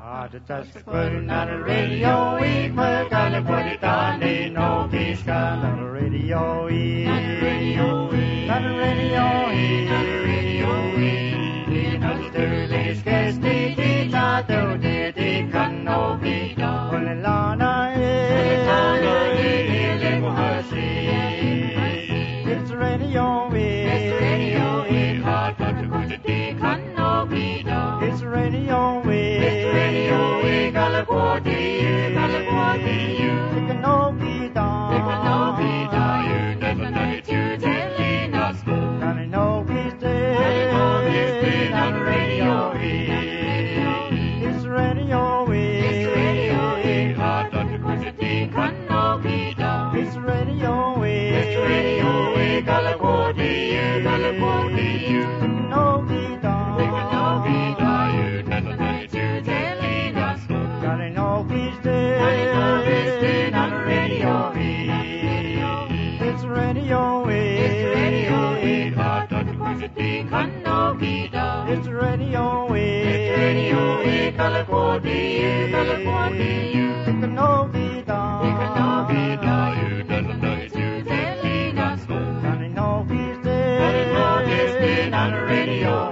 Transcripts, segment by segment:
Just putting on the radio, we put on the put it on the no peace on the radio, on the radio, on the radio, on the radio, in the early sketch, the tattoo, the can no be done. Only Lana is it's radio, it's radio, hard but to put it, the can no be done. It's radio, California, it can no be done. It can no be done. You never know it, you telling us. And I know he's dead. On the radio, it's radio, it's radio, hard not to put it, it can no be done. It's radio, California, California, it can no be done. It can no be done. You never know it, you telling us. I know he's dead on the radio, it's radio, it's radio, hard not to put it, it can no be done. It's radio, California, California, it can no be done. It can no be done. You never know it, you telling us. I know he's dead on the radio.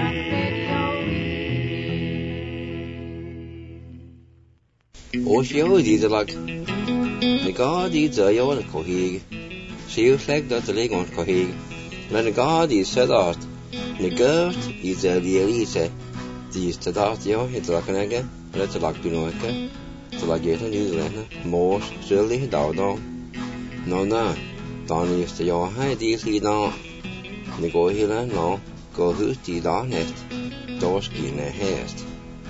Oshio is like the God is a yawn cohig. She reflect that the leg on cohig. When the God is set out, the girt is a Elise. These to that yo, it's like an egg, let's like Pinoca, to like get a New Zealand, more surely down. No, Don is the your high DC now. The go here no, go who's the darn nest, Dorsky in a haste.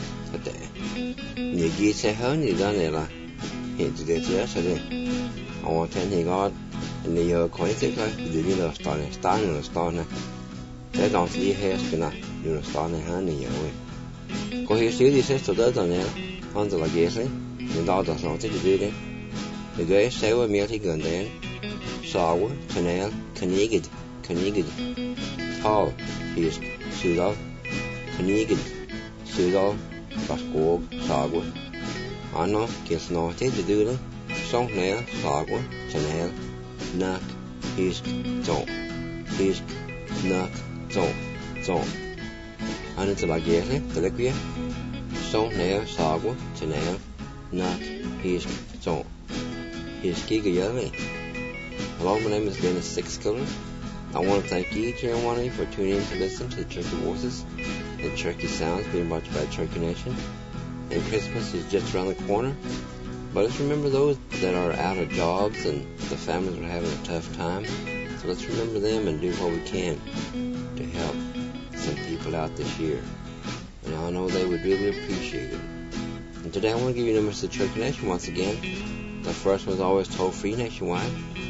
Ni gi se hơn ni đó này là hiện tại thế sao đây? Ông thấy ni God ni ở coi thế coi, đi như là star này, thế đó thì hết cái nào, như là star này hơn ni vậy. Có hiểu xíu đi sẽ từ đó rồi nè, hơn từ là gì thế? Ni đó đó nó thế gì đấy? Ni cái sẽ với miếng thì gần đấy, sao á, canal, canigid, tall, is, sudal, canigid, sudal. Baskog, sagwa. Anna, kils norte, det du det. Sånt ner, sagwa, chanel, nak, hisk, zon. Hisk, nak, zon. Anna til lagere, det er sånt ner, sagwa, chanel, nak, hisk, zon. Hisk, ikke gjøre. Hello, my name is Dennis Sixkiller. I want to thank each and every one of you for tuning in to listen to the Turkey Voices and Turkey Sounds being brought to you by Turkey Nation. And Christmas is just around the corner. But let's remember those that are out of jobs and the families are having a tough time. So let's remember them and do what we can to help some people out this year. And I know they would really appreciate it. And today I want to give you numbers to Turkey Nation once again. The first one is always toll-free nationwide.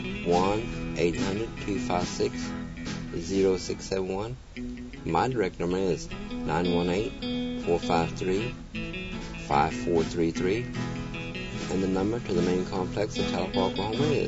1-800-256-0671. My direct number is 918-453-5433. And the number to the main complex in Tahlequah, Oklahoma is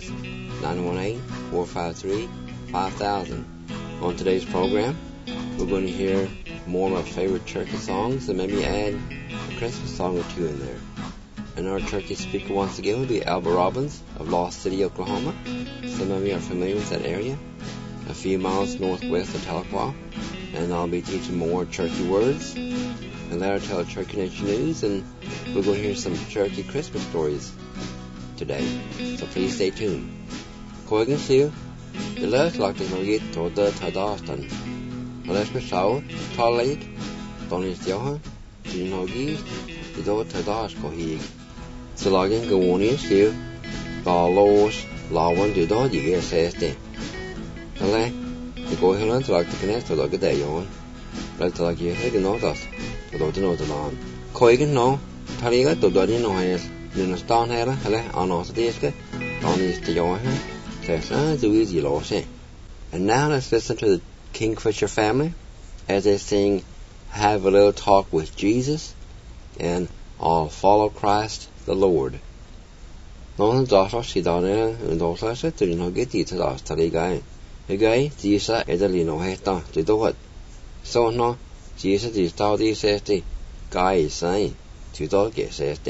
918-453-5000. On today's program, we're going to hear more of our favorite turkey songs and maybe add a Christmas song or two in there. And our turkey speaker once again will be Albert Robbins of Lost City, Oklahoma. Some of you are familiar with that area, a few miles northwest of Tahlequah. And I'll be teaching more turkey words. And later tell Turkey Nation News, and we're going to hear some turkey Christmas stories today. So please stay tuned. Koigan siu, the last like to get to the Tadastan. Let's be so, Talit, Donis Johan, Tinogi, the door Tadas Kohig. So logging go on in siu, the laws, lawan to dodgy get says then. The go here and like to connect to the good day on. Let's like you take a notice. Don't know the lawn. Koigan no, Tariga to Doddy no hair, Lunistan hair, on us desk, on is to your hair. Says, do easy, Lord say. And now let's listen to the Kingfisher family as they sing Have a Little Talk with Jesus and I'll Follow Christ the Lord. No, the daughter, she down there, and also said to no get it to us, Tariga. The guy, Jesus, is a little head down to do it. So no. Jesus is taught he says the guy is saying Tu đó kể sẽ thế.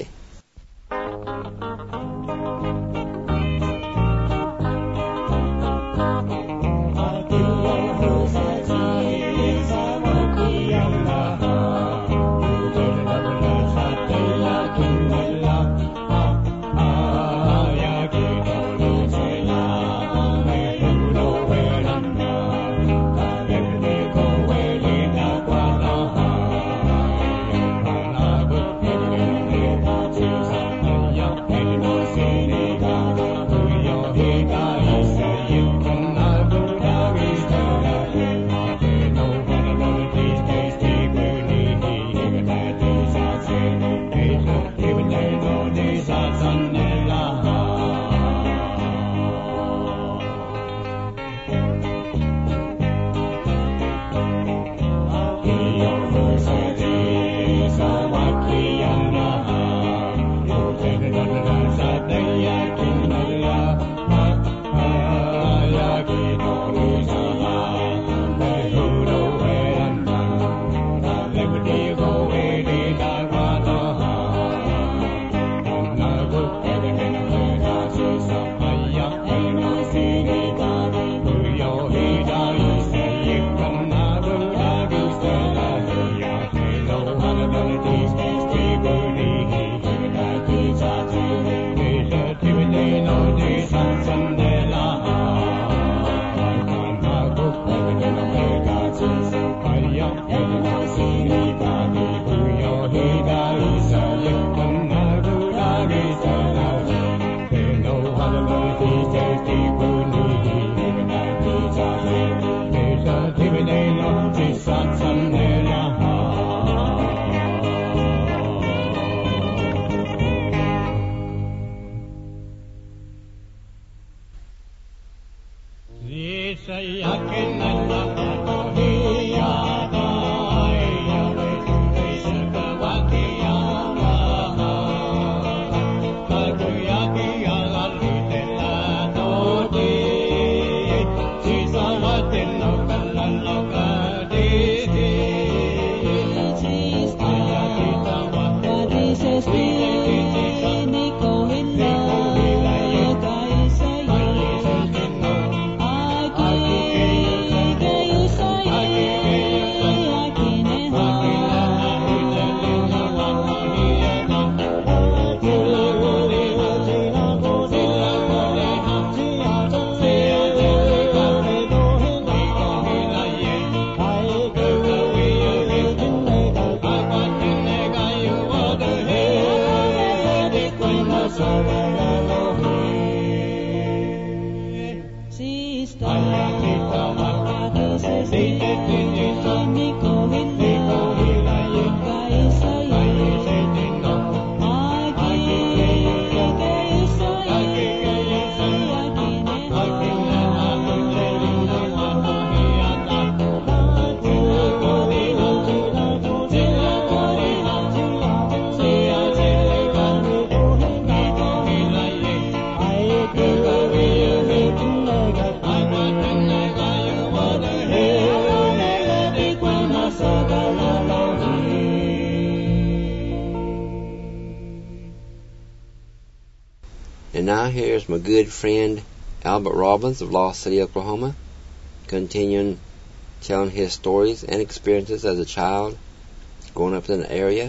And now here's my good friend Albert Robbins of Lost City, Oklahoma, continuing telling his stories and experiences as a child, growing up in the area,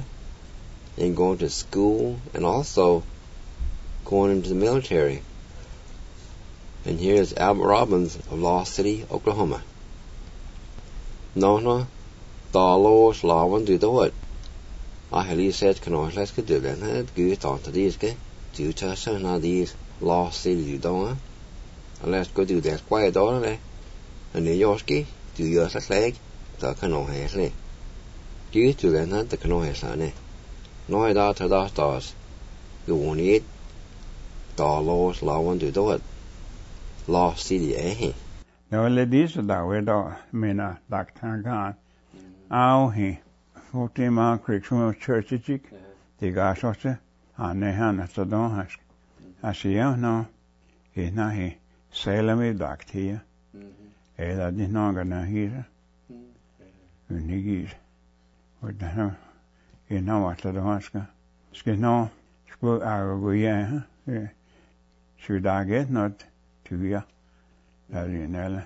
and going to school, and also going into the military. And here's Albert Robbins of Lost City, Oklahoma. No, Dalo Slavan do the what? I had said, can I let's do that? Good on to these guys. Do touch on these Lost City, you don't. And let's go do that quiet door there. And New Yorkie, do yours a leg, the canoe has lay. Do you do that? The canoe has on it. No, I doubt the stars. You won't eat. Dalo Slavan do the what? Lost City, eh? No, ladies, that way, Mina, Dr. Gan. Ow, he. 14 mile creek from church, the gas was it. And they had a don. I see, no, he's not he. Sailor me, Doctor here. I did not get a heater. And he is. With the you know what the Oscar. Skal nå skulle arguere should I get not to ya dari nela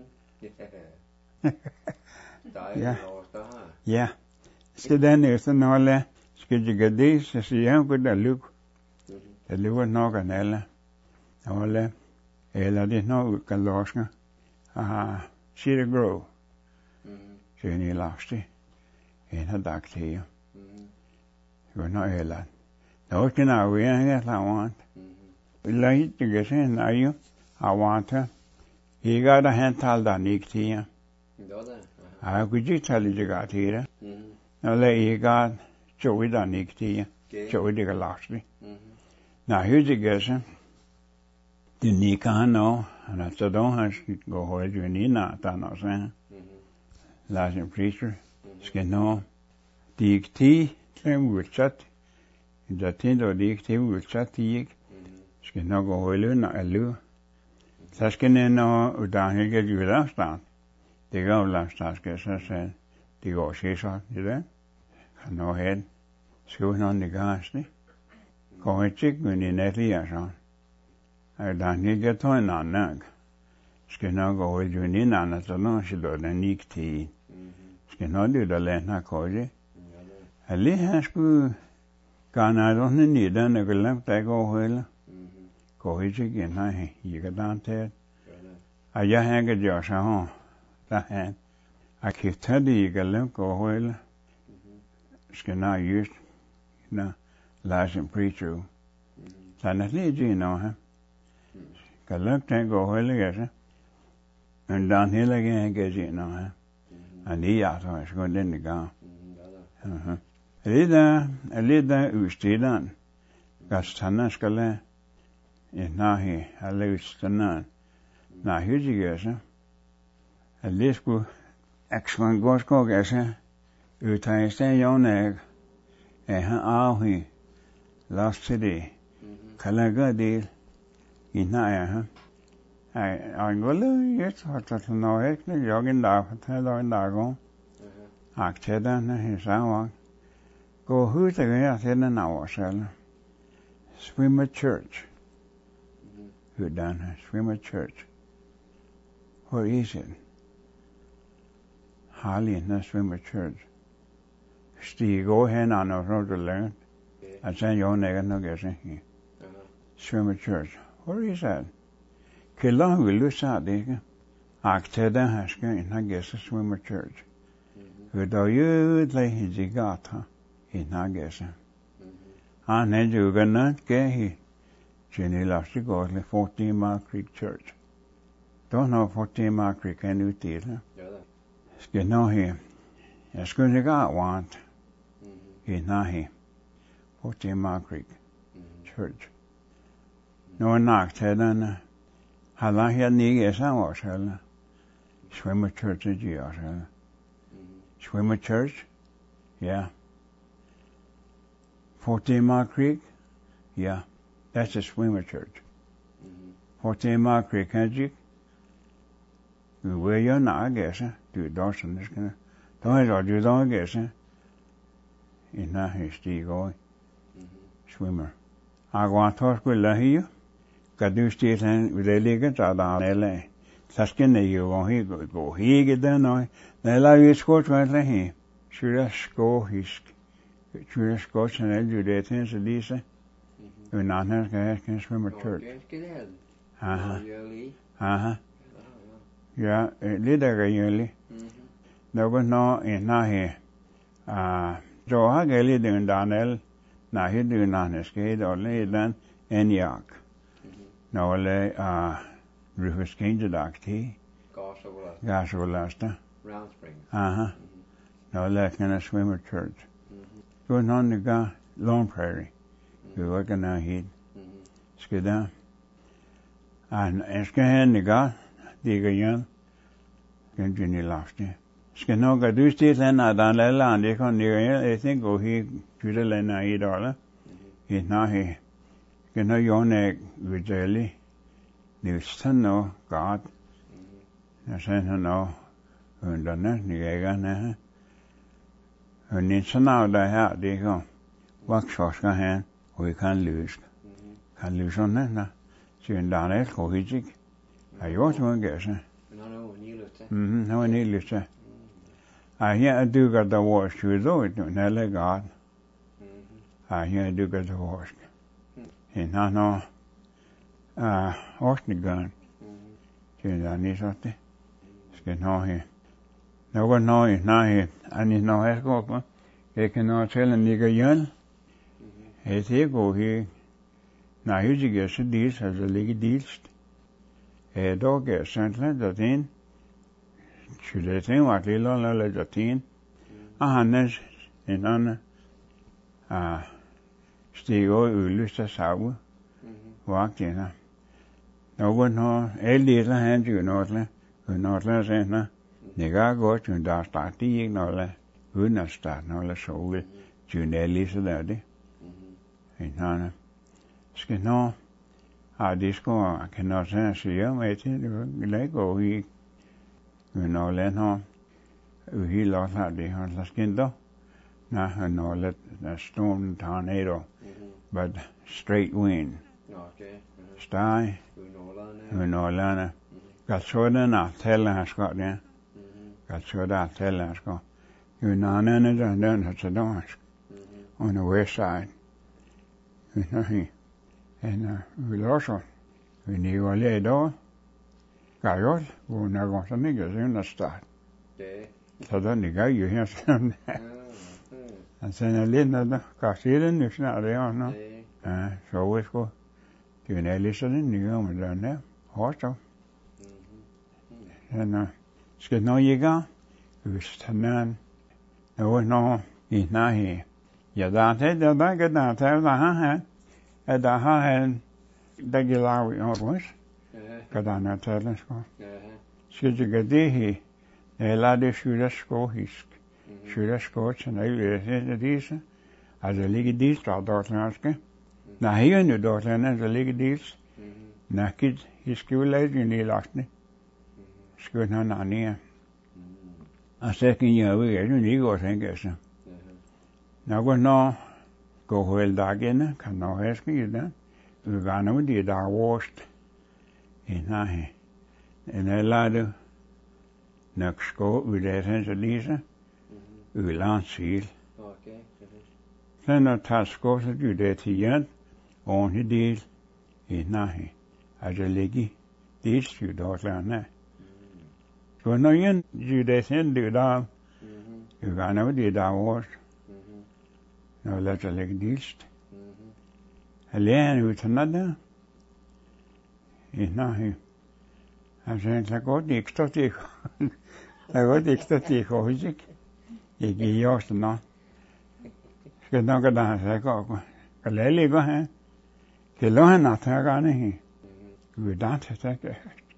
ja ja skal den er sådan noget skal jeg det så siger jeg godt der luk der lukker nok af nela og eller det nok kan loske Cedar Grove så en i lavste en har dagt her jo nok heller no can I wear I want like to get in I want her he got a hand tall da niktia I could you tell you got here no le he got joey da niktia joey de lavste now here's the guess the nika no and I said don't have to go hold you in na ta no say last preacher skin no dikti klem chat in the tinder dikti chat ik skal nok gå holde når allu så skal den og der ikke gjøre stand det går lavst skal så sige det går så det kan nå hen skal nogen det gaste går ikke men i netlige så der ikke tog en anden skal nok gå holde en anden så når skal den ikke til skal nok det der lande koje alle her skulle gerne nogle nede når glemt der går holde går ikke igen nej ikke der til at jeg har ikke gjort så her der er at kigge det ikke lade gå holde skal nok just når lade en preacher så er det lige nå her kan lade det gå holde jeg men der heller ikke jeg nå her og det er så skal den gang Lida udstilleren gastana skal nahi alle udstilleren nahi digase alle skulle aktion gosko gase udtaiste jone ahi last city kalaga del inaya I gole yet hat no ek ne jogin da ta da go aktada na hisawa go who the guy said na wasal Swimmer Church who done Swimmer Church where is it Harley na Swimmer Church stig go hen on the road to learn I say your nigga no guessing Swimmer Church where is that Killa will you say det aktada haska in I guess Swimmer Church who do you lay hijigata in Nagesa. And then you're gonna get he. Jenny lost to go to 14 Mile Creek Church. Don't know 14 Mile Creek, can you tell? It's good no here. It's good to got want. He's not here. 14 Mile Creek Church. No one knocked head on. How long he had need is I was hell. Swimmer Church is you hell. Swimmer Church? Yeah. 14 Mile Creek? Yeah. That's a Swimmer Church. 14 Mile Creek, can't where you're not, I guess, do Dawson is gonna. Don't you don't guess, in that history going. Swimmer. I want to talk with you. Got do state and with the leggings out on LA. Saskin, you won't go. He get there now. They allow you to go to LA. Should I go his. Should Scotch and educate things at least. We're not going Swimmer Church. Yeah, leader yearly. There was no in Nahi. So I get it in Daniel. Now he do not escape or lay than Eniac. Now lay Rufus King to Docty. Gasolasta. Round Spring. Now left in a Swimmer Church. Going on the Lone Prairie. We work in our heat. Skida. And Eskahan the God, Digger Young, Jenny Lofty. Skinoga do state and Adanella and they can near I think go he Judel and $8. He's not he. Can know your neck with jelly. You still know God. I said no. And the next nigga. And it's now that they go. Waxoska hen, we can lose. Can lose on that. So in Daniel, Kohijik. I want to guess. No, I need to. I hear I do got the wash to do it, Nelly God. I hear I do got the wash. And no, Austin gun. She's on this out there. It's no here. No one know it now here. I need no escort. They cannot tell a nigger young. It's here go here. Now here's you get these as a league deals. A dog gets sent that in. Should they think what little knowledge of teen? Hannes in on Stigo Ulysta Sau walked in. No one know a little hand you not let in. Nigga go to the start the ignore. Who not start no less so will Junelli so daddy. In Hannah. Skin disco I cannot say you mate like go he. No let no he lost that the on the skin though. Nah, no let the storm tornado, but straight wind. Okay. Sty, no lana. Got so then I tell us got there. Got so that tell us go. You know, none of them done at the doors on the west side. You know, and we also we knew a lay door. Gajot, hvor når går så nigger så under start. Så den nigger jo her sådan. Og så er lidt når der kan se den nu snart det er nå. Ja, så vi skulle. Det er lidt sådan nigger med den der. Hårdt så. Så skal nå i gang. Hvis han nå i nærhed. Ja, der har han der gælder vi også. Kadana Talansko. Sidgadihi, Elade Shudasko Hisk. Shudasko, and I listen these as a league deal, Dortlanske. Now here in the Dortland as a league deals. Naked, his school lady in the last me. School Nania. A second year we get an ego, I guess. Now go no, go well dagin, can no ask you then. We're gonna did our washed. En lade naksko udæsen så lise ulandsil. Sen tasko så du det tiden on i del nahi. Altså ligge det styr Dortland. Så når en judæsen du der ugana det der var. Når lad sig lægge dilst. Læren utanada. Nahi. Altså, der går det ekstra til. Der går det ekstra til, ikke? Jeg giver også noget. Skal nok der have sig gå. Kan lade ligge her. Kan lade han at tage gerne her. Gud der til sig.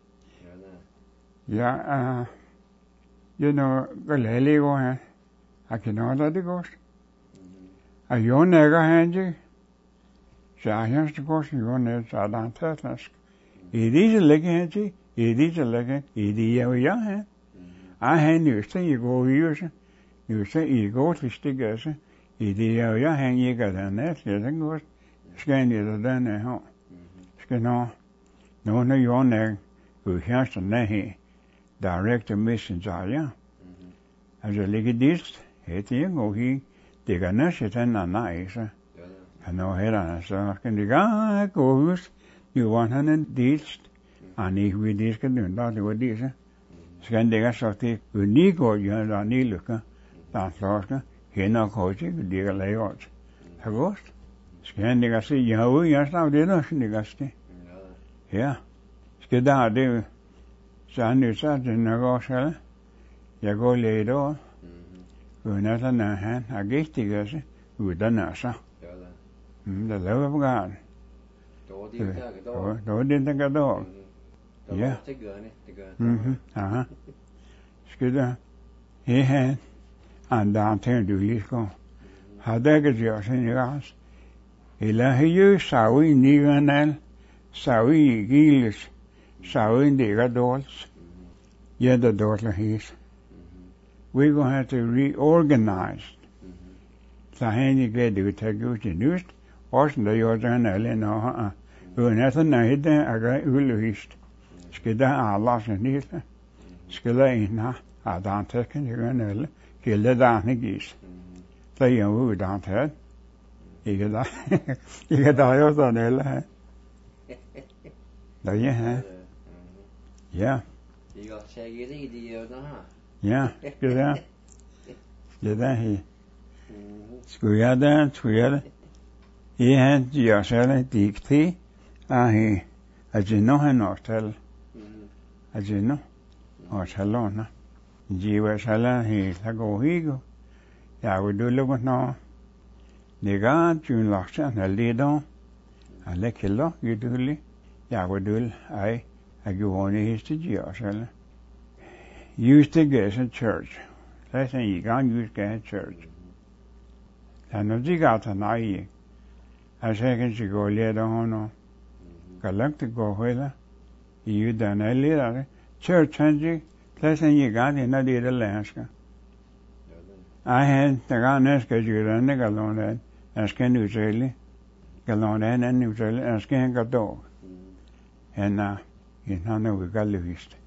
Ja, you know, kan lade ligge her. Jeg kan nok lade det gå. Og jo nægger han ikke. Så jeg skal gå, så jo nægger, så er der en tætlask. I disse lægge, i disse lægge, i de jeg har. Jeg har nødt i går vise, nødt i går til stikkelse, i de jeg har ikke den næste, den går, skal jeg den her. Skal når jo næg, udhærster næhe, direct messenger, ja. Altså lægge dist, det er jo her, det kan næste den anden ikke. Han når her, så kan det gå ud. You want an dealst, and if we discuss that, det var disse. Skal det så til unigo jo der niluka, der slasker, hende koji, det kan lave også. Så godt. Skal det så jo jeg snakker det der skal. Ja. Skal der det så han så den går selv. Jeg går lidt over. Uden at han har gik det også uden at så. Det laver på gang. Då det tänker då. Ja. Aha. Skulle he anda till du lisko. Hade jag ju sen gas. Ela ju sawi niganal, sawi gilis, sawi ndiga dols. Yeah, the daughter he's. We're going to have to reorganize. Sahen glad du take ut i nust, Orsen der Jordan eller no. Unethen nahide aga ulhist. Skida Allah snit. Skilla inna adan teken juganel. Gilde dan gis. Så jo udan tæt. Ikke da. Ikke da jo sådan eller. Der ja. Ja. You got shaggy the Ja, skida. Det der he. Skulle jeg der, skulle jeg. Han gør selv digte, at nu han også at nu også låne. Jiva selv helt har gået higo. Jeg vil du lukke nå. Det gør June Laksen er lidt om. Alle kilder gydelig. Jeg vil du ej at gjorde det heste gør selv. Used to go to church. Lad os i gang used to go to church. Han er ikke at nej. Jeg kan ikke gå lidt af honom. Kan langt det gå heller. I uddannet ledere. Church handig. Pladsen i gang, når det er det lærske. Jeg har næste gjort en galone. Jeg skal nu selv. Galone en nu selv. Jeg skal en gadog. Han er jo galvist.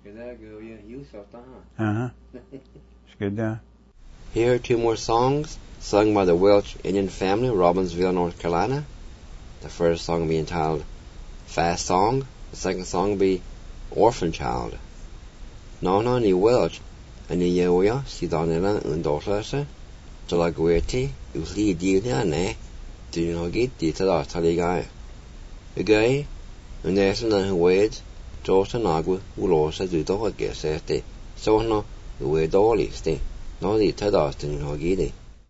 Skal der. Here are two more songs sung by the Welch Indian family, Robbinsville, North Carolina. The first song will be entitled Fast Song. The second song will be Orphan Child. Nona ni Welch and ni Yoya, si donela undorlase, Jalagueti, Uli Diane, Dinogit, Dita Taligai. Again, and there's an wage, Georgia Nagu, Ulosa, Dudo, Gesete, Sono, the way dolly stay. No, the Tadas, Dinogidi.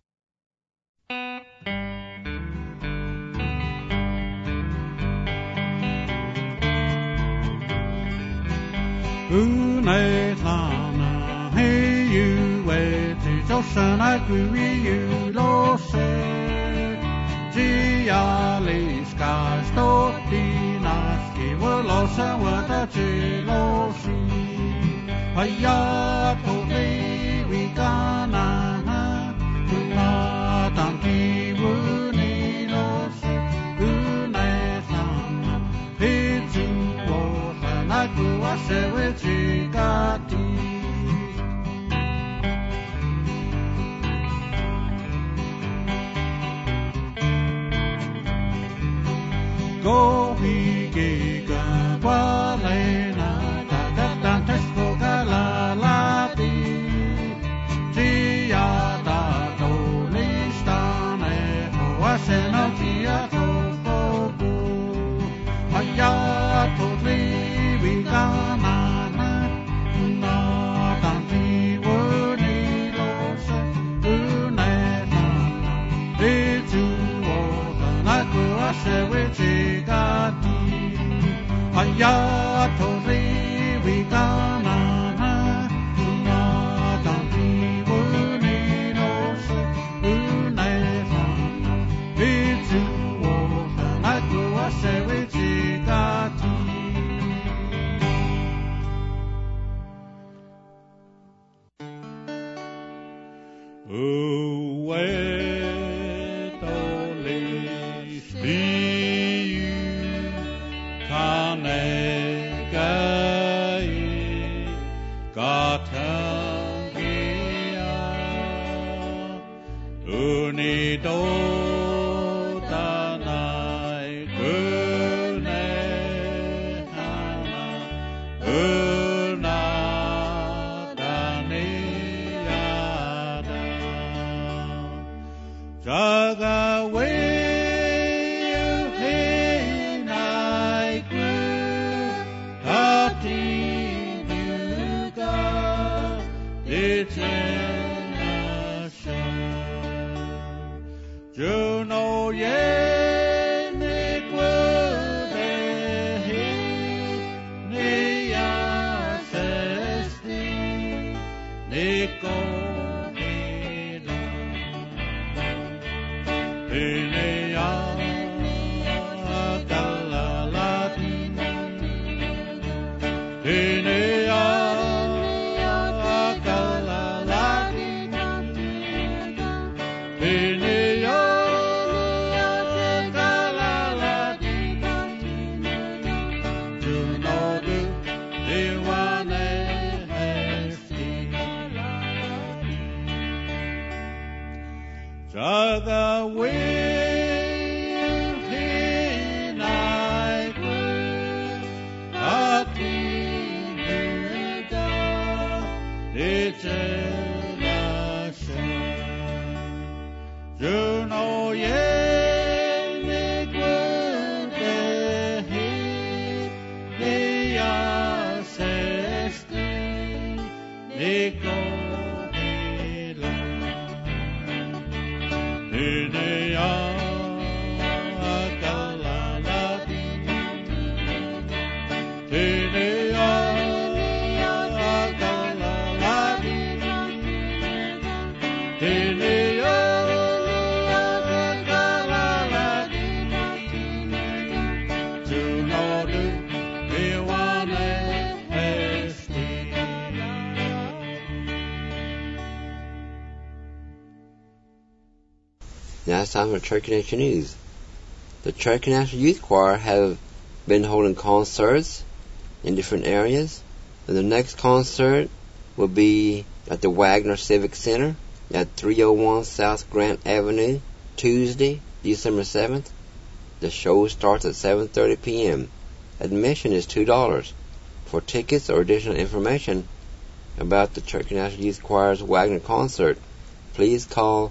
Unetana, hey you wait, Josan I agree you lo se. Giali sky stotinaski, Wolosa what a jealousy. Hayato we gana, Unatanki wuni lo se. Unetana, hey you I say with you got go he giga walena da da tesco gala la di tia da do listane ho asena tia to go haya to we gana na tanti woni lo se unena itu o na ko ase we chigati aya to we gana na tanti woni lo se unena itu o na ko ase we chigati. Bene the will he night will attend its election. You know, Now it's time for Cherokee Nation News. The Cherokee National Youth Choir have been holding concerts in different areas. And the next concert will be at the Wagner Civic Center at 301 South Grant Avenue, Tuesday, December 7th. The show starts at 7:30 p.m. Admission is $2. For tickets or additional information about the Cherokee National Youth Choir's Wagner concert, please call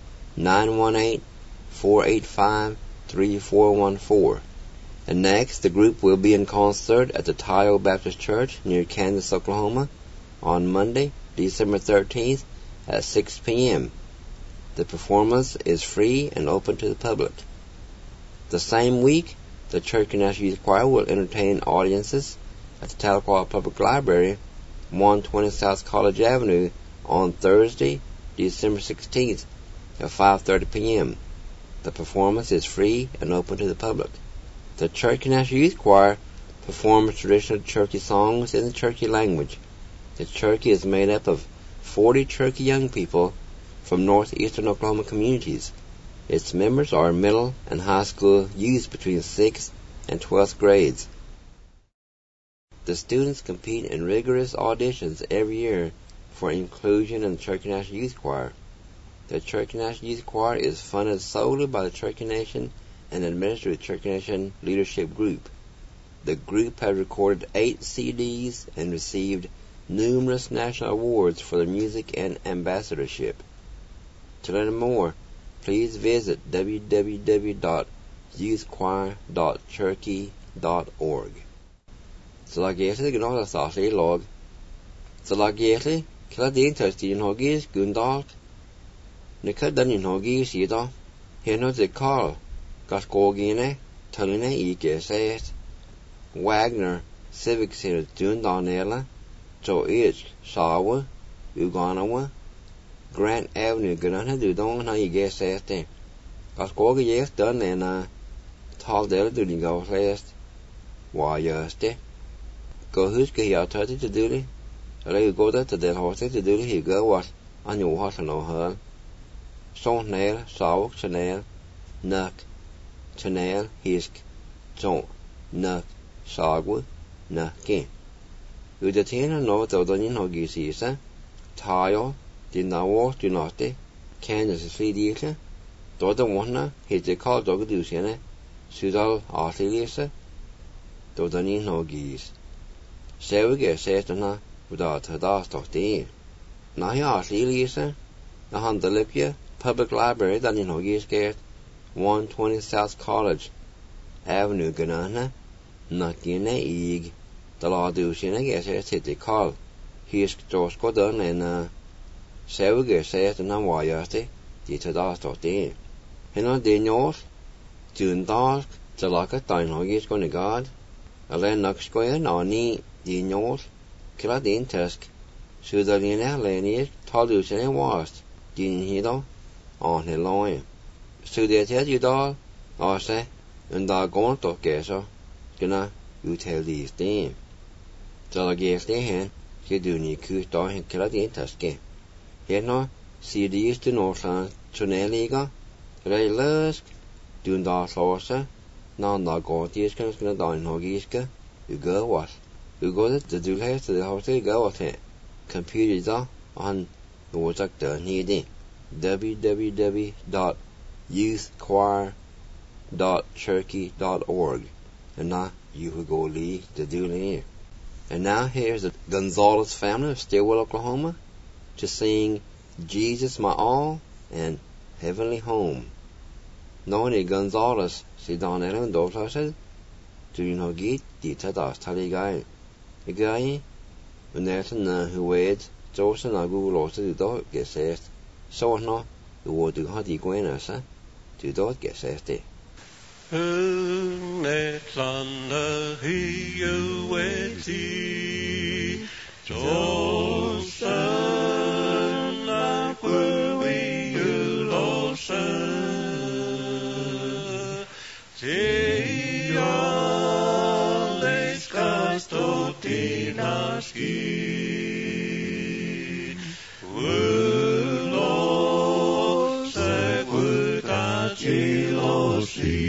918-485-3414. And next, the group will be in concert at the Tyo Baptist Church near Kansas, Oklahoma on Monday, December 13th at 6 p.m. The performance is free and open to the public. The same week, the Cherokee National Youth Choir will entertain audiences at the Tahlequah Public Library, 120 South College Avenue on Thursday, December 16th at 5:30 p.m. The performance is free and open to the public. The Cherokee National Youth Choir performs traditional Cherokee songs in the Cherokee language. The Cherokee is made up of 40 Cherokee young people from northeastern Oklahoma communities. Its members are middle and high school youths between 6th and 12th grades. The students compete in rigorous auditions every year for inclusion in the Cherokee National Youth Choir. The Cherokee National Youth Choir is funded solely by the Cherokee Nation and administered by the Cherokee Nation Leadership Group. The group has recorded 8 CDs and received numerous national awards for their music and ambassadorship. To learn more, please visit www.youthchoir.cherokee.org. Salageti gnala sasli log. Salageti kladin tastin hogis gundalt. Nikadan hogis yida. Heno de Carl Gaskogine Tulina Ikesat Wagner Civic Center Dundanela Jo Ich Sawa Uganawa Grant Avenue Gunana Dudon Ikesate Gaskoga yes done and Tall Della Duding go last. Why yesterday? Go who's get to do it. I go there to the horse to do it. He go what on your horse and no her. Son nail, saw, chanel, nuck, chanel, hisk, son, nuck, sagwa, nuckin. You the teen know the Donin Hogisa, Tile, did not walk, do not they, Kansas is free dealer, Doda Wanna, hit the call dog do sene, Sudal Arthilisa, Dodanin Hogis. Sevige says to her without her dust of the Now he Arthilisa, the Hondalepia, Public Library that in Hogis Gate, 120 South College Avenue Ganana, Nakina Eeg, the law do shin guess a city call. He's George Gordon and Sevige says and Wayasti, the Tadas of the Hino de North, June Dark, the Laka Dine Hogis going to guard, a land knock square, Nani, the North, Kiladin Tusk, Sudalina Lanier, Tolus and Wast, Din Hido. On the line. So they tell you dog, or say, and dog going to get so, gonna you tell these things. So I guess they hand, you do need to dog and kill the Tusky. Here no, see the east to Northland, Chuneliga, Ray Lusk, doing dog saucer, now dog going to is gonna die in Hogiska, you go what? You go to do have to the hotel go at it. Computers on the water needing. www.youthchoir.cherokee.org youthchoir.cherokee.org. And now you will go Lee to do near. And now here's the Gonzalez family of Stillwell, Oklahoma, to sing Jesus My All and Heavenly Home. Noni Gonzalez si don Ellen Dotasel, do you know Git, Ditadas Taligai. The guy, when there's a who waits, Joseph and I go lost to the dog gets said, so no, the word to Hadi Guinness, to dog gets said. Netlanda hiu weti Josen la kwi ulosen Tia les kastotinaski Ulo se kutachilosi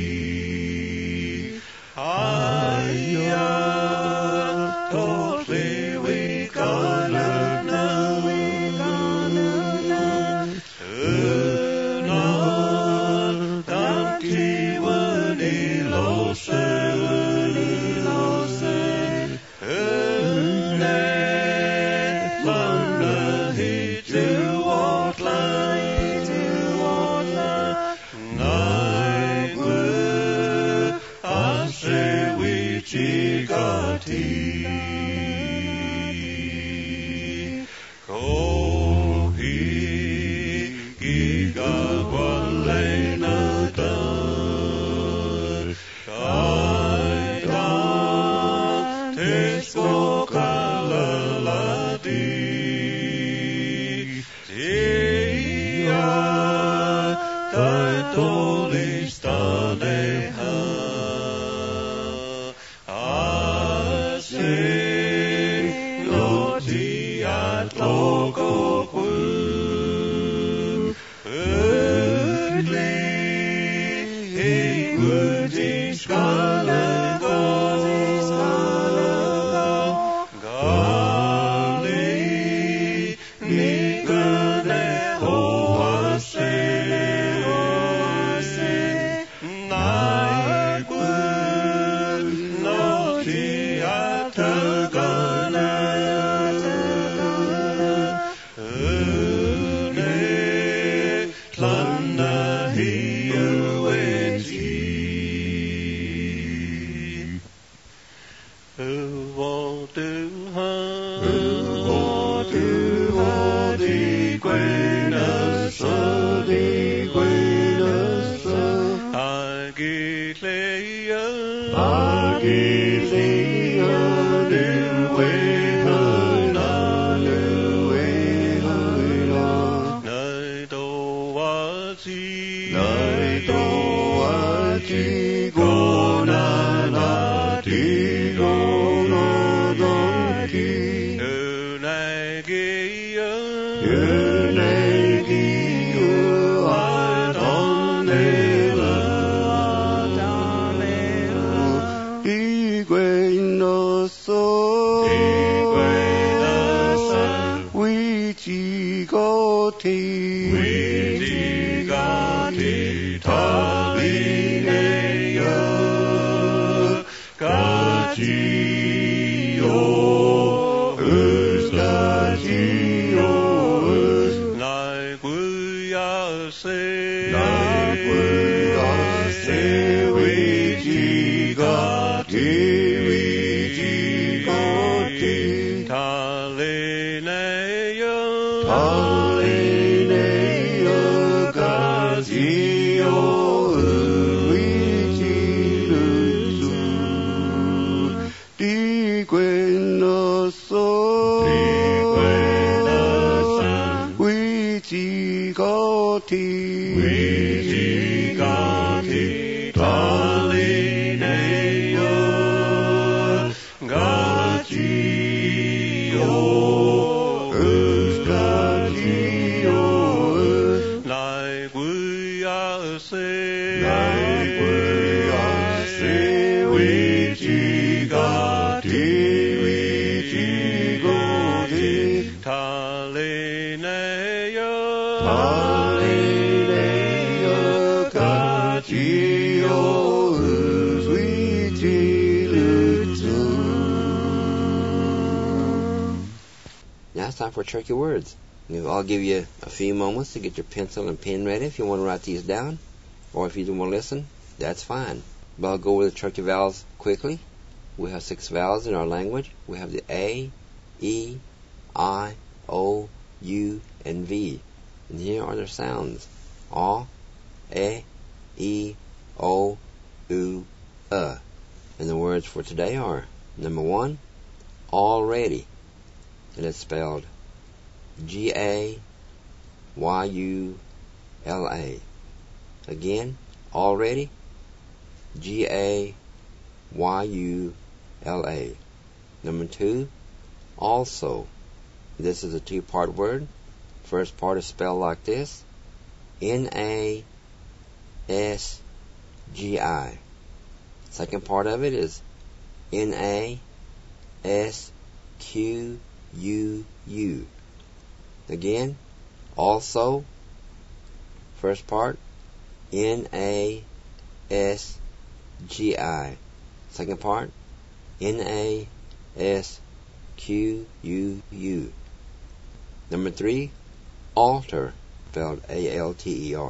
Now it's time for Turkey Words. I'll give you a few moments to get your pencil and pen ready if you want to write these down, or if you don't want to listen, that's fine. But I'll go over the Turkey vowels quickly. We have 6 vowels in our language. We have the A, E, I, O, U, and V. And here are their sounds. A, E, O, U, And the words for today are, number 1, already. And it's spelled G-A-Y-U-L-A. Again, already, G-A-Y-U-L-A. Number 2, also. This is a 2-part word. First part is spelled like this, N-A-S-G-I. Second part of it is N-A-S-Q-U-U. Again, also. First part, N-A-S-G-I. Second part, N-A-S-Q-U-U. Number 3, alter, spelled A-L-T-E-R.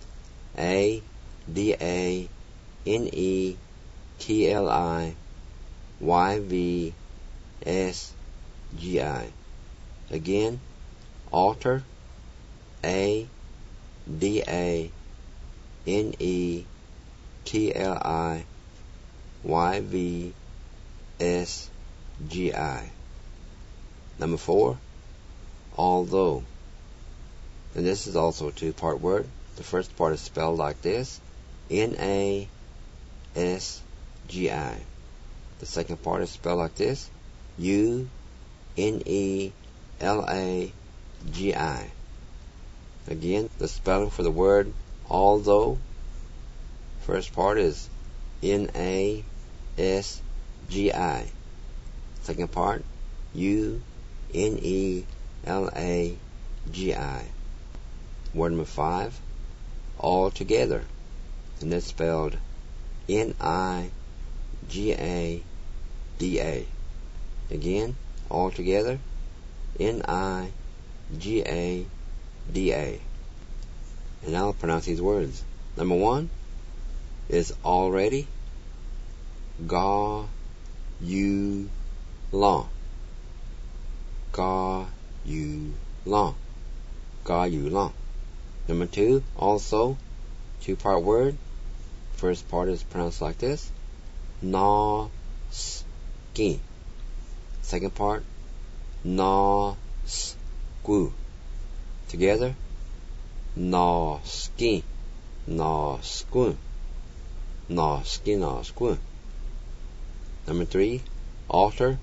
A-D-A-N-E-T-L-I-Y-V-S-G-I. Again, alter, A-D-A-N-E-T-L-I-Y-V-S-G-I. Number 4, although. And this is also a 2-part word. The first part is spelled like this, N-A-S-G-I. The second part is spelled like this, U-N-E-L-A-G-I. Again, the spelling for the word although. First part is N-A-S-G-I. Second part, U-N-E-L-A-G-I. Word number 5, altogether. And that's spelled N-I-G-A-D-A. Again, altogether, N-I-G-A-D-A. And now I'll pronounce these words. Number 1 is already, Ga-U-Long. Ga-U-Long. Ga-U-Long. Number 2, also, 2-part word. First part is pronounced like this, Na-S-Ki. Second part, Na-S-Gu. Together, Na-S-Ki, Na-S-Gu. Na-S-Ki, Na-S-Gu. Number 3, alter,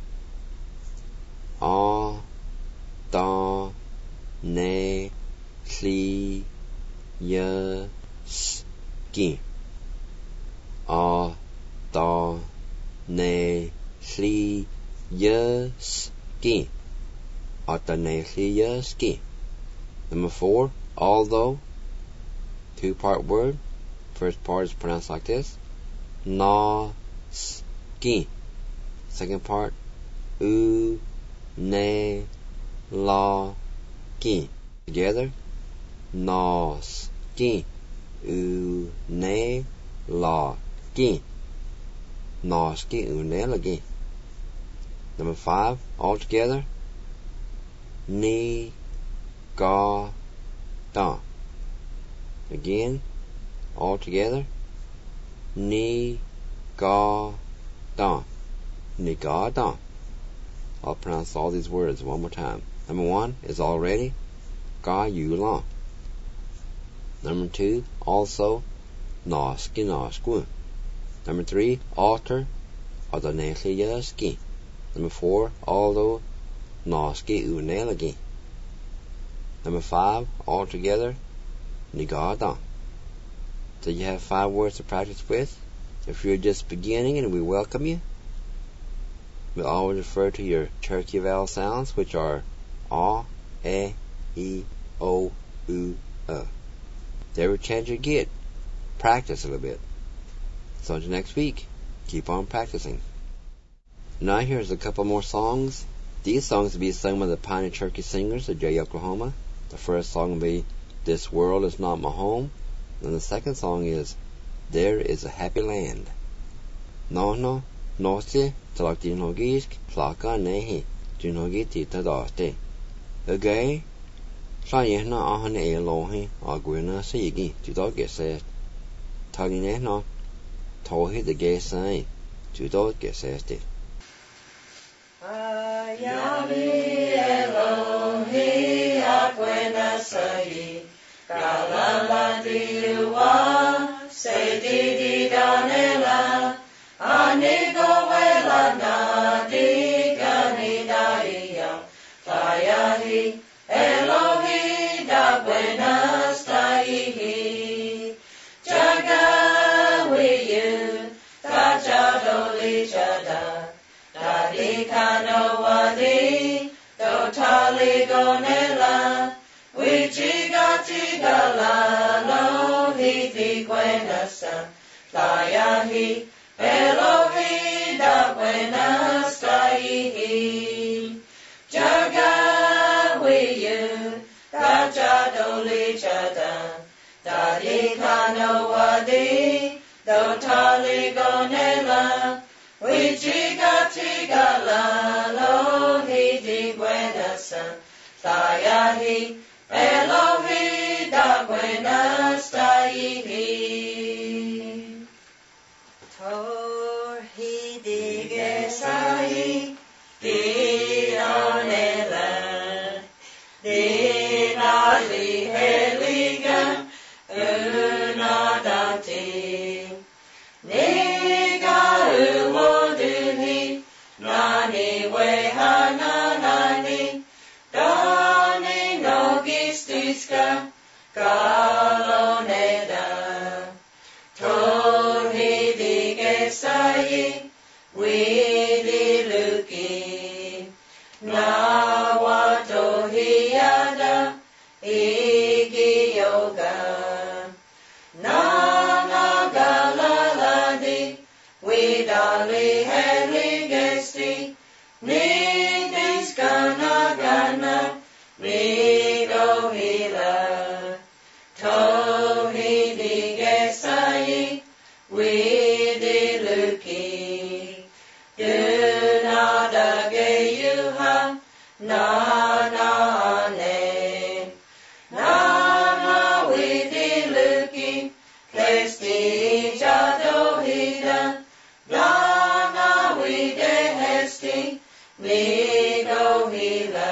A-Da-Ne-Sli-Ya-S-Ki. A-Da-Ne-Sli-Ya-S-Ki. A-Da-Ne-Sli-Ya-S-Ki. Number 4, although, 2-part word. First part is pronounced like this, Na-S-Ki. Second part, U-Ne-La-Ki. Together, Na-S-Ki, U-Ne-La-Ki. Na-S-Ki, U-Ne-La-Ki. Number 5, altogether, Ni-Ga-Da. Again, altogether, Ni-Ga-Da. Ni-Ga-Da. I'll pronounce all these words one more time. Number 1 is already, Ga-U-Long. Number 2, also, Na-S-Ki, Na-S-Gu. Number 3, alter, A-Da-Ne-Sli-Ya-S-Ki. Number 4, although, Na-S-Ki, U-Ne-La-Ki. Number 5, altogether, Ni-Ga-Da. So you have 5 words to practice with. If you're just beginning, and we welcome you, we'll always refer to your Turkey vowel sounds, which are A, E, I, O, U, E. Every chance you get, practice a little bit. So until next week, keep on practicing. Now here's a couple more songs. These songs will be sung by the Piney Cherokee Singers of Jay, Oklahoma. The first song will be This World Is Not My Home. And the second song is There Is a Happy Land. No, Noche, Talakdinogisk, Plaka Nehi, Junogiti Tadaste. Again, Sayena Ahan Elohi, Aguina Sigi, Tudog says, Talineno, Tohi the gay say, Tudog says it. Ayami Elohi, Aguina Sai, Galala Diwa, Se Didi Danela, Anigo Velana Diganidaya, Tayahi, Elohi da Buenas Taihi, Jaga Wiyu, Tajadoli Jada, Dadikano Wadi, Dotali Gonela, Wichigati Galalo, Hiti Buenasa, Tayahi, Elohi da Buenas Taihi, Jaga Wiyu, Tajadoli Jada, Dadikano Wadi, Dotali Gonela, Wichigati Galalo, Hiti Buenasa, Tayahi, Elohi da Buenas Taihi. Torhi digesai, dionela, dinali heliga, unadati, niga uwoduni, nani wehananani, dani nogistiska, galoneda. Torhi digesai, wili luki, nawatohiada, igi yoga, nanagalaladi, widali heligesti, nidiskanagana, nigohila, tohi digesai, widiluki, dunadageyuha, nanane, nana widiluki, klesti jadohida, nana widehesti, nigohila,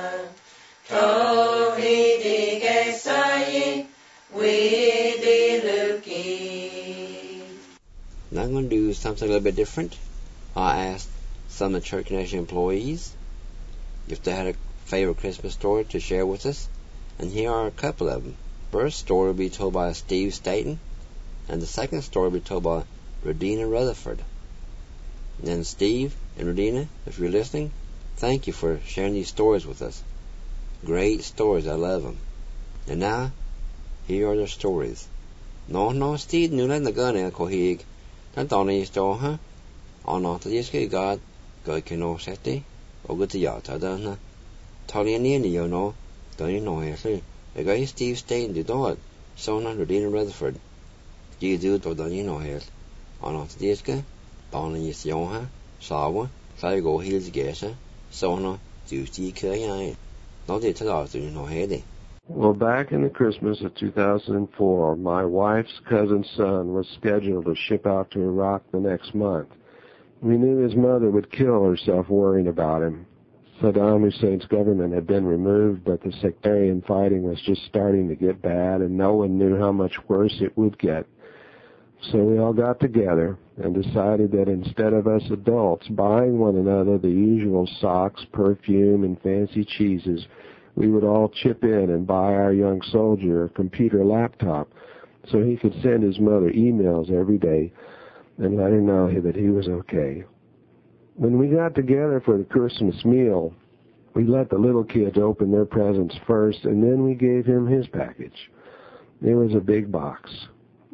tohi digesai, widiluki. Now I'm going to do something a little bit different. I asked some of the Church Connection employees if they had a favorite Christmas story to share with us, and here are a couple of them. First story will be told by Steve Staten, and the second story will be told by Radina Rutherford. And then Steve and Radina, if you're listening, thank you for sharing these stories with us. Great stories, I love them. And now, here are their stories. No, Steve Nula Nagana Kohig, Tantoni Stoha, on after this God, God can no seti, or good to Yata Dana. Taliani, you know, don't you know, actually. The guy Steve Staten did not, so not Radina Rutherford. Do you do it or don't you know, here? On after this guy, Bonnie is Yoha, Sawa, Saigo Hills Gesa, Sona, Juicy Kaya. Not it at all, do you know, Hedy? Well, back in the Christmas of 2004, my wife's cousin's son was scheduled to ship out to Iraq the next month. We knew his mother would kill herself worrying about him. Saddam Hussein's government had been removed, but the sectarian fighting was just starting to get bad, and no one knew how much worse it would get. So we all got together and decided that instead of us adults buying one another the usual socks, perfume, and fancy cheeses, we would all chip in and buy our young soldier a computer laptop so he could send his mother emails every day and let her know that he was okay. When we got together for the Christmas meal, we let the little kids open their presents first, and then we gave him his package. It was a big box.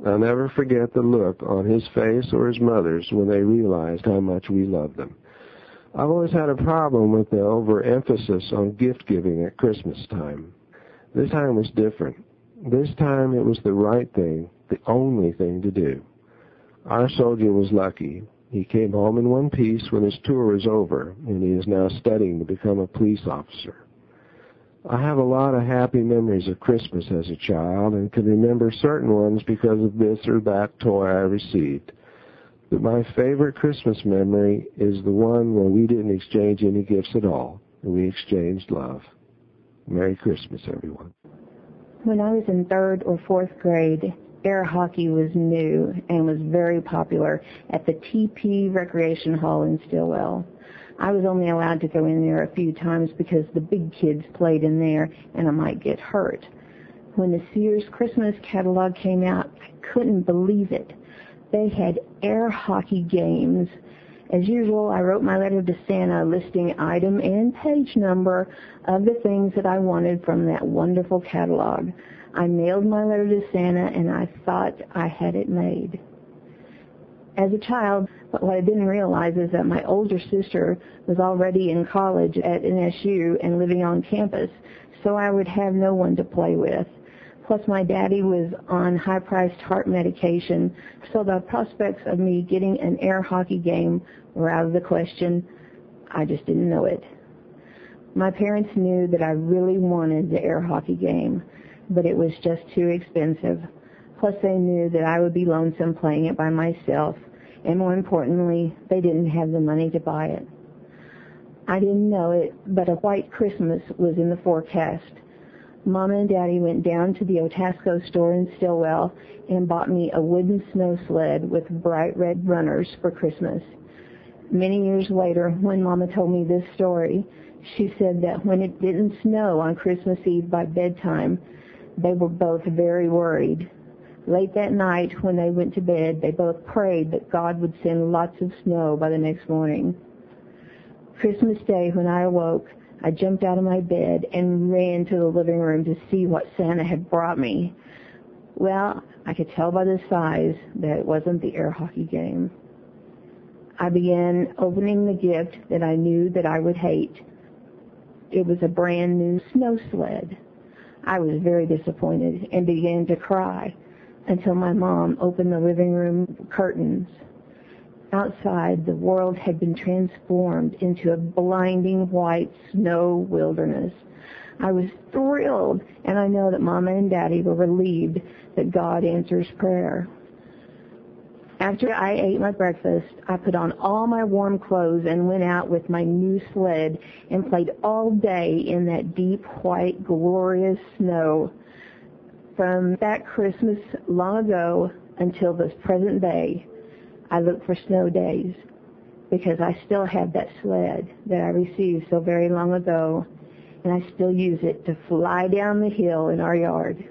I'll never forget the look on his face or his mother's when they realized how much we loved them. I've always had a problem with the overemphasis on gift-giving at Christmas time. This time was different. This time it was the right thing, the only thing to do. Our soldier was lucky. He came home in one piece when his tour was over, and he is now studying to become a police officer. I have a lot of happy memories of Christmas as a child and can remember certain ones because of this or that toy I received. But my favorite Christmas memory is the one where we didn't exchange any gifts at all, and we exchanged love. Merry Christmas, everyone. When I was in 3rd or 4th grade, air hockey was new and was very popular at the TP Recreation Hall in Stillwell. I was only allowed to go in there a few times because the big kids played in there and I might get hurt. When the Sears Christmas catalog came out, I couldn't believe it. They had air hockey games. As usual, I wrote my letter to Santa listing item and page number of the things that I wanted from that wonderful catalog. I mailed my letter to Santa and I thought I had it made. As a child, what I didn't realize is that my older sister was already in college at NSU and living on campus, so I would have no one to play with. Plus, my daddy was on high-priced heart medication, so the prospects of me getting an air hockey game were out of the question. I just didn't know it. My parents knew that I really wanted the air hockey game, but it was just too expensive. Plus, they knew that I would be lonesome playing it by myself, and more importantly, they didn't have the money to buy it. I didn't know it, but a white Christmas was in the forecast. Mama and Daddy went down to the Otasco store in Stillwell and bought me a wooden snow sled with bright red runners for Christmas. Many years later, when Mama told me this story, she said that when it didn't snow on Christmas Eve by bedtime, they were both very worried. Late that night, when they went to bed, they both prayed that God would send lots of snow by the next morning. Christmas Day, when I awoke, I jumped out of my bed and ran to the living room to see what Santa had brought me. Well, I could tell by the size that it wasn't the air hockey game. I began opening the gift that I knew that I would hate. It was a brand new snow sled. I was very disappointed and began to cry until my mom opened the living room curtains. Outside, the world had been transformed into a blinding white snow wilderness. I was thrilled, and I know that Mama and Daddy were relieved that God answers prayer. After I ate my breakfast, I put on all my warm clothes and went out with my new sled and played all day in that deep, white, glorious snow. From that Christmas long ago until this present day, I look for snow days because I still have that sled that I received so very long ago, and I still use it to fly down the hill in our yard.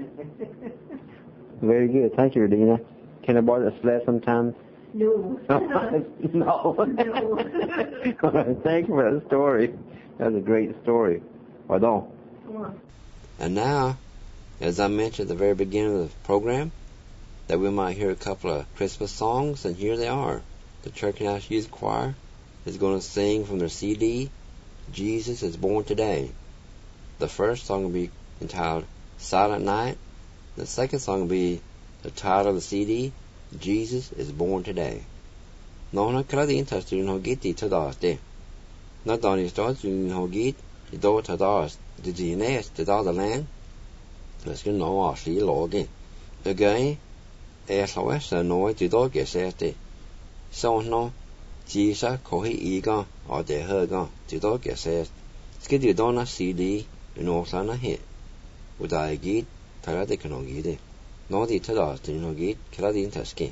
Very good. Thank you, Regina. Can I borrow the sled sometime? No. No. Thank you for that story. That was a great story. Pardon. And now, as I mentioned at the very beginning of the program, that we might hear a couple of Christmas songs, and here they are. The Turkey House Youth Choir is going to sing from their CD, Jesus is Born Today. The first song will be entitled Silent Night. The second song will be the title of the CD, Jesus is Born Today. Nó kra din ta stun ho git it todaste. Na dani start stun ho git I do todas the gnes to the land. Let's go no actually login. Again, SOS no to do get set. So no Jesus ko hi iga or de herga to do get set. Skid you dona CD no sana hit. Would I git tara de kano gide. No di todas to no git kra din taski.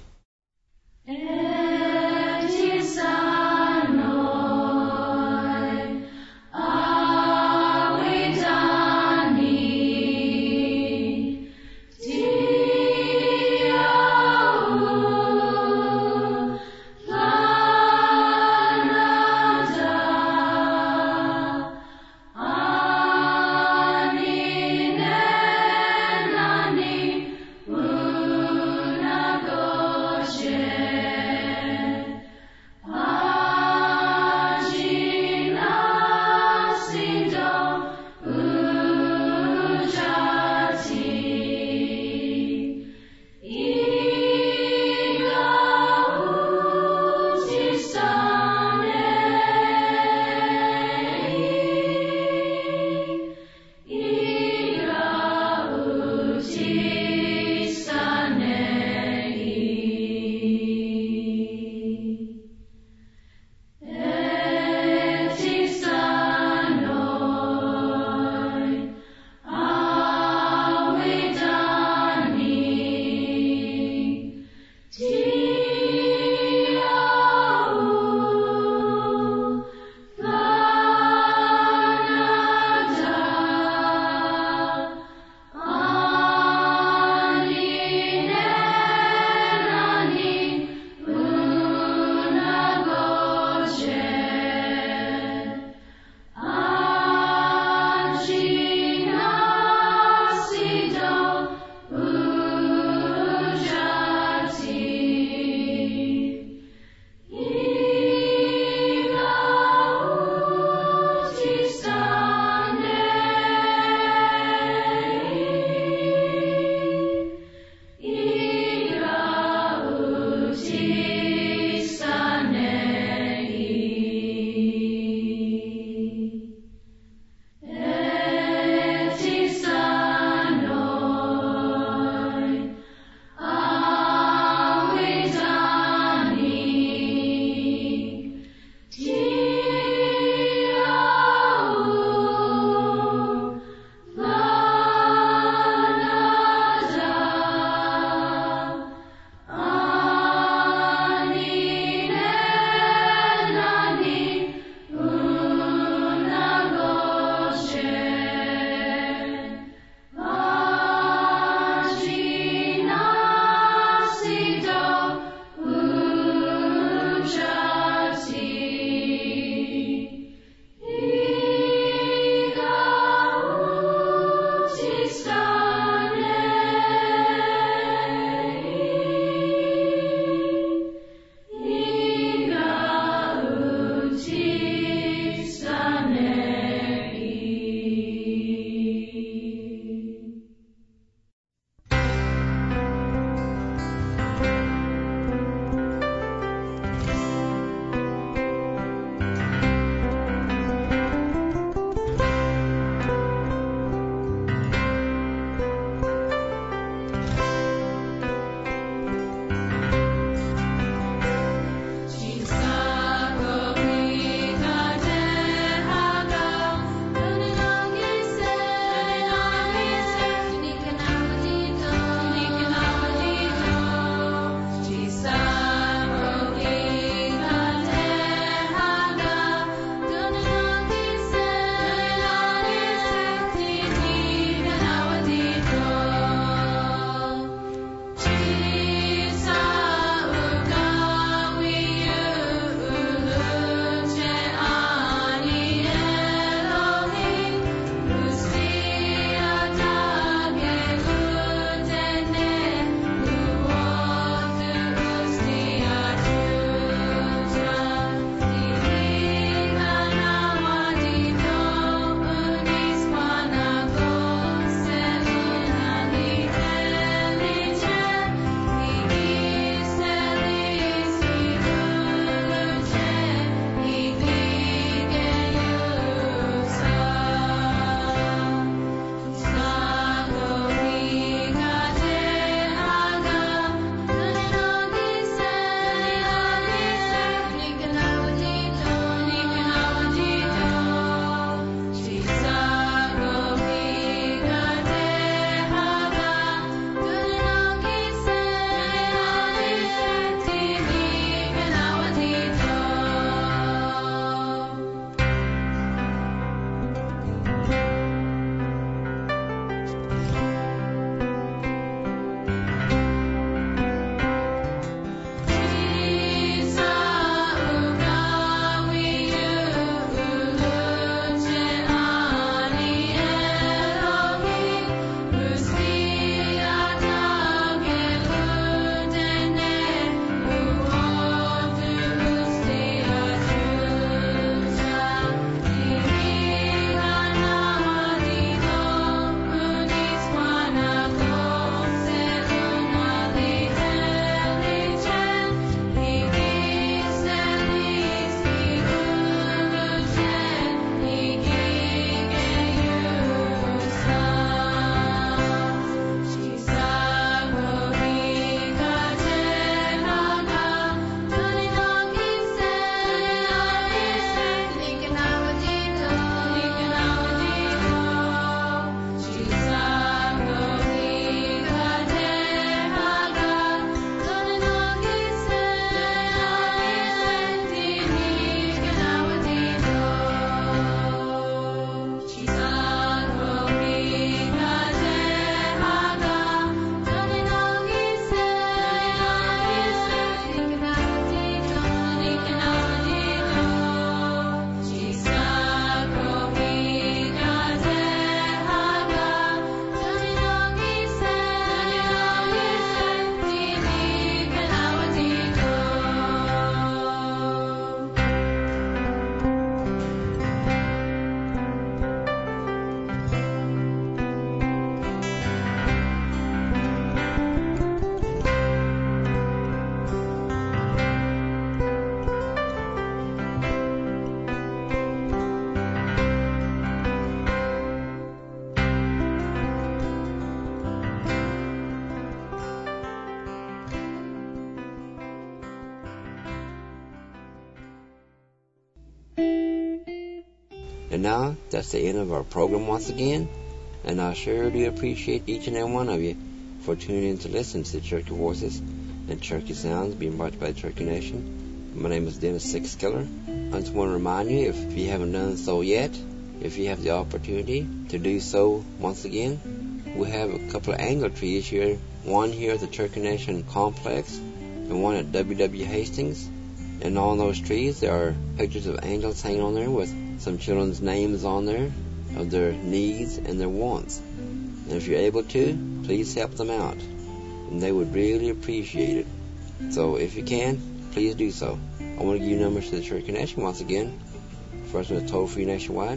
And now, that's the end of our program once again, and I sure do appreciate each and every one of you for tuning in to listen to the Cherokee Voices and Cherokee Sounds being brought by the Cherokee Nation. My name is Dennis Sixkiller. I just want to remind you, if you haven't done so yet, if you have the opportunity to do so once again, we have a couple of angel trees here, one here at the Cherokee Nation Complex and one at W.W. Hastings. And on those trees there are pictures of angels hanging on there with some children's names on there of their needs and their wants. And if you're able to, please help them out, and they would really appreciate it. So if you can, please do so. I want to give you numbers to the Cherokee Nation once again. First one is toll-free nationwide,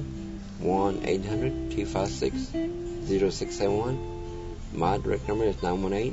1-800-256-0671. My direct number is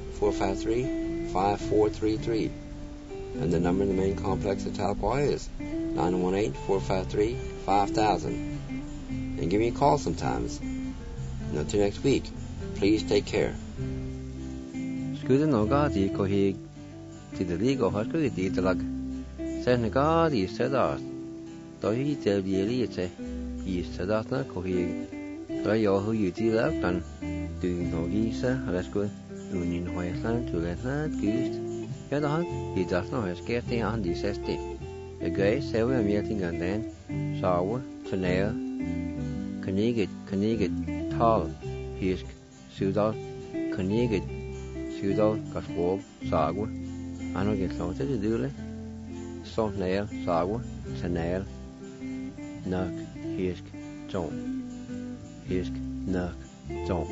918-453-5433. And the number in the main complex at Tahlequah is 918-453-5000. And give me a call sometimes. And until next week, please take care. Skuda no gadi ko hig ti de ligo har ku di talag. Sen gadi sedat. Do hi te bieli te. I sedat na ko hig. Ra yo hu yu ti lag tan. Du no gi sa halasku. Unin hoislan tu letna gust. Ja dan die dacht nog eens keer tegen aan die 16. De geest hebben we meer tegen dan sauer, toneel, kaniget, tal, hisk, sudal, kaniget, sudal, kaswoog, sauer. En nog iets later te doen. Toneel, sauer, toneel, nak, hisk, ton. Hisk, nak, ton.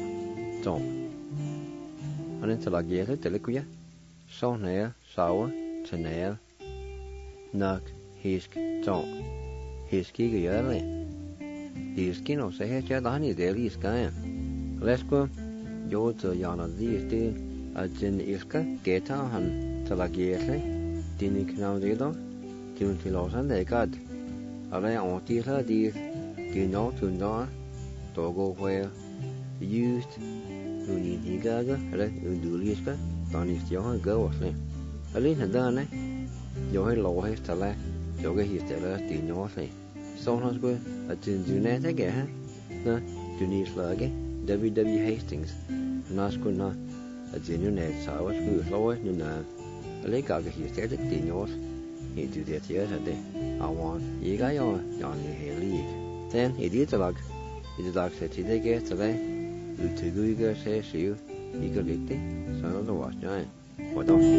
En in te lageren te likuja. Soneel, sauer, toneel, nak, hisk, ton. Hiski gejale. Hiski no se het ja dan niet deel hiskaen. Lesko, jo te jana die a jin iska geta han te lagere. Dini knau de do. Dini tilosan de gad. Ale on tila die no to no. Togo where used. Unin higaga, ale unduliska. Dan is jo han go wasle. Alin hadan ne. Jo he lo he stala. Jo ge histela di no wasle. Sonas go a jinjune te ge ha. Na Dunis lage W.W. Hastings. Nas go na a jinjune sawas go lo nu na. Ale ga ge histela di no. He do det here de. I want ye ga yo ni he li. Then he did lag. He did lag se ti de ge tale. U tugu ge se siu. He go litte. Så det var det.